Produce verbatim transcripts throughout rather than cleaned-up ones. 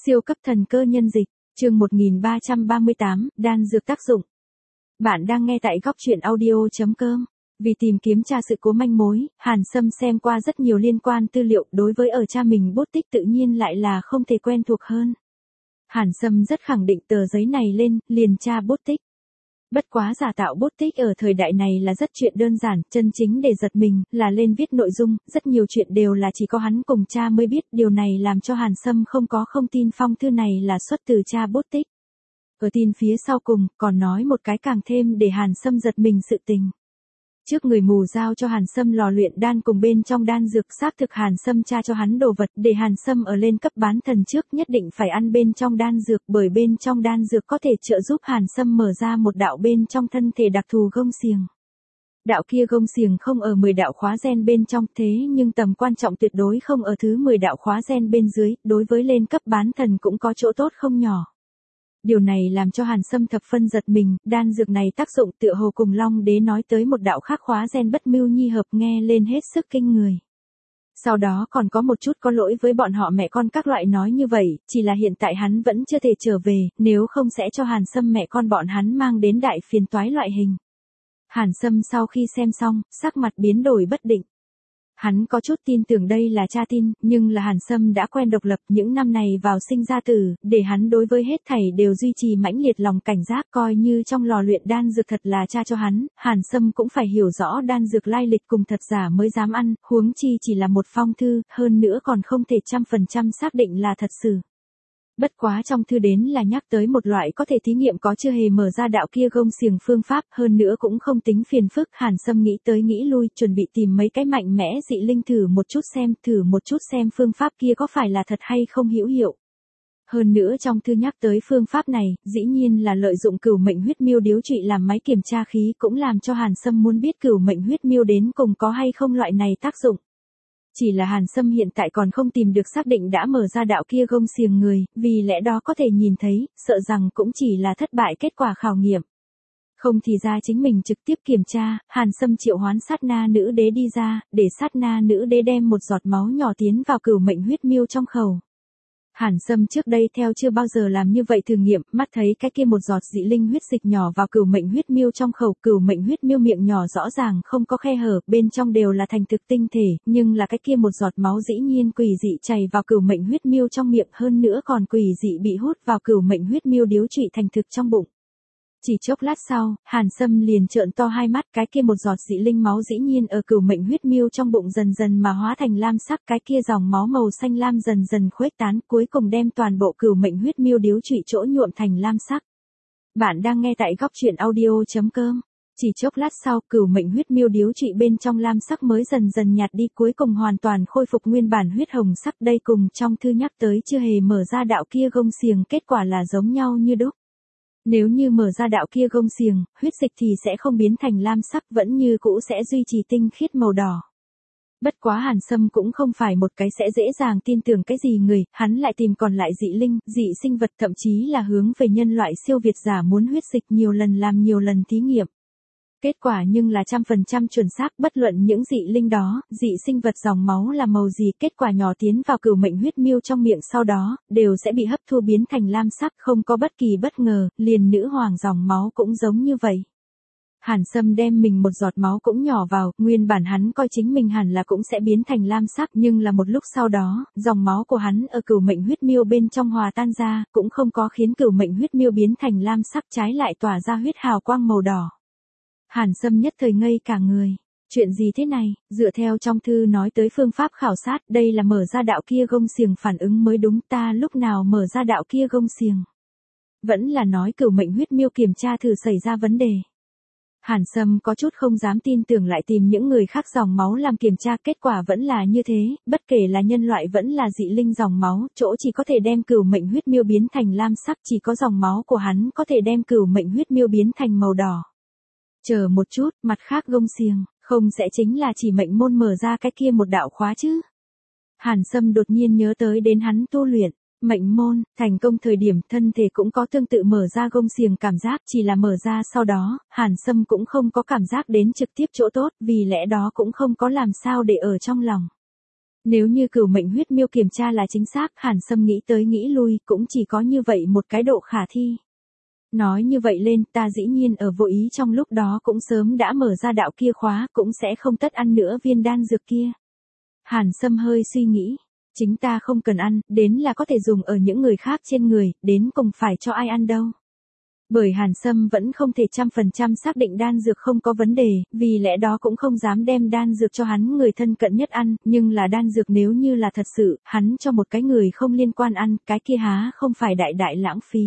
Siêu cấp thần cơ nhân dịch, chương một nghìn ba trăm ba mươi tám, đan dược tác dụng. Bạn đang nghe tại góc truyện audio chấm com. Vì tìm kiếm tra sự cố manh mối, Hàn Sâm xem qua rất nhiều liên quan tư liệu, đối với ở cha mình bút tích tự nhiên lại là không thể quen thuộc hơn. Hàn Sâm rất khẳng định tờ giấy này lên, liền tra bút tích. Bất quá giả tạo bút tích ở thời đại này là rất chuyện đơn giản, chân chính để giật mình, là lên viết nội dung, rất nhiều chuyện đều là chỉ có hắn cùng cha mới biết, điều này làm cho Hàn Sâm không có không tin phong thư này là xuất từ cha bút tích. Ở tin phía sau cùng, còn nói một cái càng thêm để Hàn Sâm giật mình sự tình. Trước người mù giao cho Hàn Sâm lò luyện đan cùng bên trong đan dược, xác thực Hàn Sâm tra cho hắn đồ vật để Hàn Sâm ở lên cấp bán thần trước nhất định phải ăn bên trong đan dược, bởi bên trong đan dược có thể trợ giúp Hàn Sâm mở ra một đạo bên trong thân thể đặc thù gông xiềng. Đạo kia gông xiềng không ở mười đạo khóa gen bên trong, thế nhưng tầm quan trọng tuyệt đối không ở thứ mười đạo khóa gen bên dưới, đối với lên cấp bán thần cũng có chỗ tốt không nhỏ. Điều này làm cho Hàn Sâm thập phân giật mình, đan dược này tác dụng tựa hồ cùng Long Đế nói tới một đạo khác khóa gen bất mưu nhi hợp, nghe lên hết sức kinh người. Sau đó còn có một chút có lỗi với bọn họ mẹ con các loại nói như vậy, chỉ là hiện tại hắn vẫn chưa thể trở về, nếu không sẽ cho Hàn Sâm mẹ con bọn hắn mang đến đại phiền toái loại hình. Hàn Sâm sau khi xem xong, sắc mặt biến đổi bất định. Hắn có chút tin tưởng đây là cha tin, nhưng là Hàn Sâm đã quen độc lập những năm này vào sinh ra tử, để hắn đối với hết thảy đều duy trì mãnh liệt lòng cảnh giác, coi như trong lò luyện đan dược thật là cha cho hắn, Hàn Sâm cũng phải hiểu rõ đan dược lai lịch cùng thật giả mới dám ăn, huống chi chỉ là một phong thư, hơn nữa còn không thể trăm phần trăm xác định là thật sự. Bất quá trong thư đến là nhắc tới một loại có thể thí nghiệm có chưa hề mở ra đạo kia gông xiềng phương pháp, hơn nữa cũng không tính phiền phức. Hàn Sâm nghĩ tới nghĩ lui, chuẩn bị tìm mấy cái mạnh mẽ dị linh thử một chút xem, thử một chút xem phương pháp kia có phải là thật hay không hữu hiệu. Hơn nữa trong thư nhắc tới phương pháp này, dĩ nhiên là lợi dụng cửu mệnh huyết miêu điếu trụy làm máy kiểm tra khí, cũng làm cho Hàn Sâm muốn biết cửu mệnh huyết miêu đến cùng có hay không loại này tác dụng. Chỉ là Hàn Sâm hiện tại còn không tìm được xác định đã mở ra đạo kia gông xiềng người, vì lẽ đó có thể nhìn thấy, sợ rằng cũng chỉ là thất bại kết quả khảo nghiệm. Không thì ra chính mình trực tiếp kiểm tra, Hàn Sâm triệu hoán sát na nữ đế đi ra, để sát na nữ đế đem một giọt máu nhỏ tiến vào cửu mệnh huyết miêu trong khẩu. Hàn Sâm trước đây theo chưa bao giờ làm như vậy thử nghiệm, mắt thấy cái kia một giọt dị linh huyết dịch nhỏ vào cửu mệnh huyết miêu trong khẩu, cửu mệnh huyết miêu miệng nhỏ rõ ràng không có khe hở, bên trong đều là thành thực tinh thể, nhưng là cái kia một giọt máu dĩ nhiên quỷ dị chảy vào cửu mệnh huyết miêu trong miệng, hơn nữa còn quỷ dị bị hút vào cửu mệnh huyết miêu điếu trụy thành thực trong bụng. Chỉ chốc lát sau, Hàn Sâm liền trợn to hai mắt, cái kia một giọt dị linh máu dĩ nhiên ở cửu mệnh huyết miêu trong bụng dần dần mà hóa thành lam sắc, cái kia dòng máu màu xanh lam dần dần khuếch tán, cuối cùng đem toàn bộ cửu mệnh huyết miêu điếu trụy chỗ nhuộm thành lam sắc. Bạn đang nghe tại góc truyện audio chấm com. Chỉ chốc lát sau, cửu mệnh huyết miêu điếu trụy bên trong lam sắc mới dần dần nhạt đi, cuối cùng hoàn toàn khôi phục nguyên bản huyết hồng sắc, đây cùng trong thư nhắc tới chưa hề mở ra đạo kia gông xiềng kết quả là giống nhau như đúc. Nếu như mở ra đạo kia gông xiềng, huyết dịch thì sẽ không biến thành lam sắc, vẫn như cũ sẽ duy trì tinh khiết màu đỏ. Bất quá Hàn Sâm cũng không phải một cái sẽ dễ dàng tin tưởng cái gì người, hắn lại tìm còn lại dị linh, dị sinh vật, thậm chí là hướng về nhân loại siêu việt giả muốn huyết dịch nhiều lần làm nhiều lần thí nghiệm. Kết quả nhưng là trăm phần trăm chuẩn xác, bất luận những dị linh đó, dị sinh vật dòng máu là màu gì, kết quả nhỏ tiến vào cửu mệnh huyết miêu trong miệng sau đó, đều sẽ bị hấp thu biến thành lam sắc, không có bất kỳ bất ngờ, liền nữ hoàng dòng máu cũng giống như vậy. Hàn Sâm đem mình một giọt máu cũng nhỏ vào, nguyên bản hắn coi chính mình hẳn là cũng sẽ biến thành lam sắc, nhưng là một lúc sau đó, dòng máu của hắn ở cửu mệnh huyết miêu bên trong hòa tan ra, cũng không có khiến cửu mệnh huyết miêu biến thành lam sắc, trái lại tỏa ra huyết hào quang màu đỏ. Hàn Sâm nhất thời ngây cả người. Chuyện gì thế này, dựa theo trong thư nói tới phương pháp khảo sát, đây là mở ra đạo kia gông xiềng phản ứng mới đúng, ta lúc nào mở ra đạo kia gông xiềng. Vẫn là nói cửu mệnh huyết miêu kiểm tra thử xảy ra vấn đề. Hàn Sâm có chút không dám tin tưởng, lại tìm những người khác dòng máu làm kiểm tra, kết quả vẫn là như thế, bất kể là nhân loại vẫn là dị linh dòng máu, chỗ chỉ có thể đem cửu mệnh huyết miêu biến thành lam sắc, chỉ có dòng máu của hắn có thể đem cửu mệnh huyết miêu biến thành màu đỏ. Chờ một chút, mặt khác gông xiềng, không sẽ chính là chỉ mệnh môn mở ra cái kia một đạo khóa chứ? Hàn Sâm đột nhiên nhớ tới đến hắn tu luyện, mệnh môn, thành công thời điểm thân thể cũng có tương tự mở ra gông xiềng cảm giác, chỉ là mở ra sau đó, Hàn Sâm cũng không có cảm giác đến trực tiếp chỗ tốt, vì lẽ đó cũng không có làm sao để ở trong lòng. Nếu như cửu mệnh huyết miêu kiểm tra là chính xác, Hàn Sâm nghĩ tới nghĩ lui, cũng chỉ có như vậy một cái độ khả thi. Nói như vậy lên, ta dĩ nhiên ở vô ý trong lúc đó cũng sớm đã mở ra đạo kia khóa, cũng sẽ không tất ăn nữa viên đan dược kia. Hàn Sâm hơi suy nghĩ, chính ta không cần ăn, đến là có thể dùng ở những người khác trên người, đến cùng phải cho ai ăn đâu. Bởi Hàn Sâm vẫn không thể trăm phần trăm xác định đan dược không có vấn đề, vì lẽ đó cũng không dám đem đan dược cho hắn người thân cận nhất ăn, nhưng là đan dược nếu như là thật sự, hắn cho một cái người không liên quan ăn, cái kia há không phải đại đại lãng phí.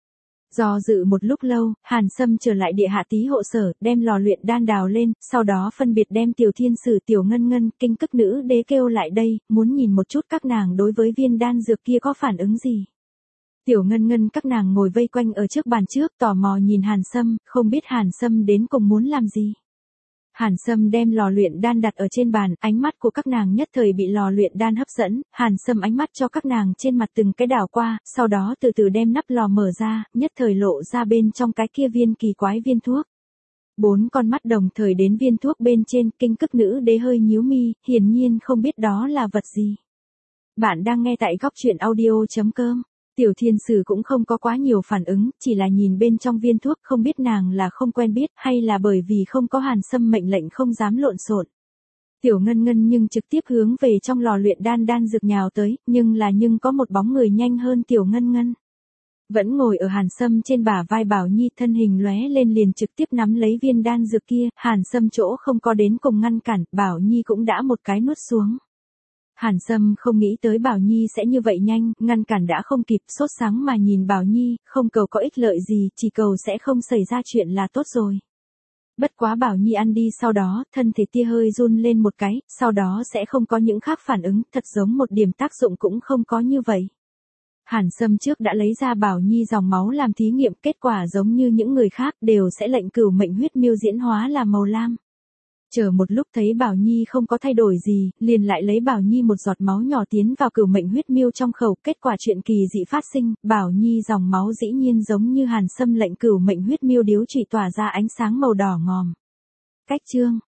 Do dự một lúc lâu, Hàn Sâm trở lại địa hạ tí hộ sở, đem lò luyện đan đào lên, sau đó phân biệt đem Tiểu Thiên Sử, Tiểu Ngân Ngân, Kinh Cức Nữ Đế kêu lại đây, muốn nhìn một chút các nàng đối với viên đan dược kia có phản ứng gì. Tiểu Ngân Ngân các nàng ngồi vây quanh ở trước bàn trước, tò mò nhìn Hàn Sâm, không biết Hàn Sâm đến cùng muốn làm gì. Hàn Sâm đem lò luyện đan đặt ở trên bàn, ánh mắt của các nàng nhất thời bị lò luyện đan hấp dẫn, Hàn Sâm ánh mắt cho các nàng trên mặt từng cái đảo qua, sau đó từ từ đem nắp lò mở ra, nhất thời lộ ra bên trong cái kia viên kỳ quái viên thuốc. Bốn con mắt đồng thời đến viên thuốc bên trên, Kinh Cức Nữ Đế hơi nhíu mi, hiển nhiên không biết đó là vật gì. Bạn đang nghe tại góc truyện audio chấm com. Tiểu Thiên Sử cũng không có quá nhiều phản ứng, chỉ là nhìn bên trong viên thuốc, không biết nàng là không quen biết hay là bởi vì không có Hàn Sâm mệnh lệnh không dám lộn xộn. Tiểu Ngân Ngân nhưng trực tiếp hướng về trong lò luyện đan đan dược nhào tới, nhưng là nhưng có một bóng người nhanh hơn Tiểu Ngân Ngân. Vẫn ngồi ở Hàn Sâm trên bả vai Bảo Nhi, thân hình lóe lên liền trực tiếp nắm lấy viên đan dược kia, Hàn Sâm chỗ không có đến cùng ngăn cản, Bảo Nhi cũng đã một cái nuốt xuống. Hàn Sâm không nghĩ tới Bảo Nhi sẽ như vậy nhanh, ngăn cản đã không kịp, sốt sáng mà nhìn Bảo Nhi, không cầu có ích lợi gì, chỉ cầu sẽ không xảy ra chuyện là tốt rồi. Bất quá Bảo Nhi ăn đi sau đó, thân thể tia hơi run lên một cái, sau đó sẽ không có những khác phản ứng, thật giống một điểm tác dụng cũng không có như vậy. Hàn Sâm trước đã lấy ra Bảo Nhi dòng máu làm thí nghiệm, kết quả giống như những người khác đều sẽ lệnh cửu mệnh huyết miêu diễn hóa là màu lam. Chờ một lúc thấy Bảo Nhi không có thay đổi gì, liền lại lấy Bảo Nhi một giọt máu nhỏ tiến vào cửu mệnh huyết miêu trong khẩu, kết quả chuyện kỳ dị phát sinh, Bảo Nhi dòng máu dĩ nhiên giống như Hàn Sâm lệnh cửu mệnh huyết miêu điếu chỉ tỏa ra ánh sáng màu đỏ ngòm. Cách chương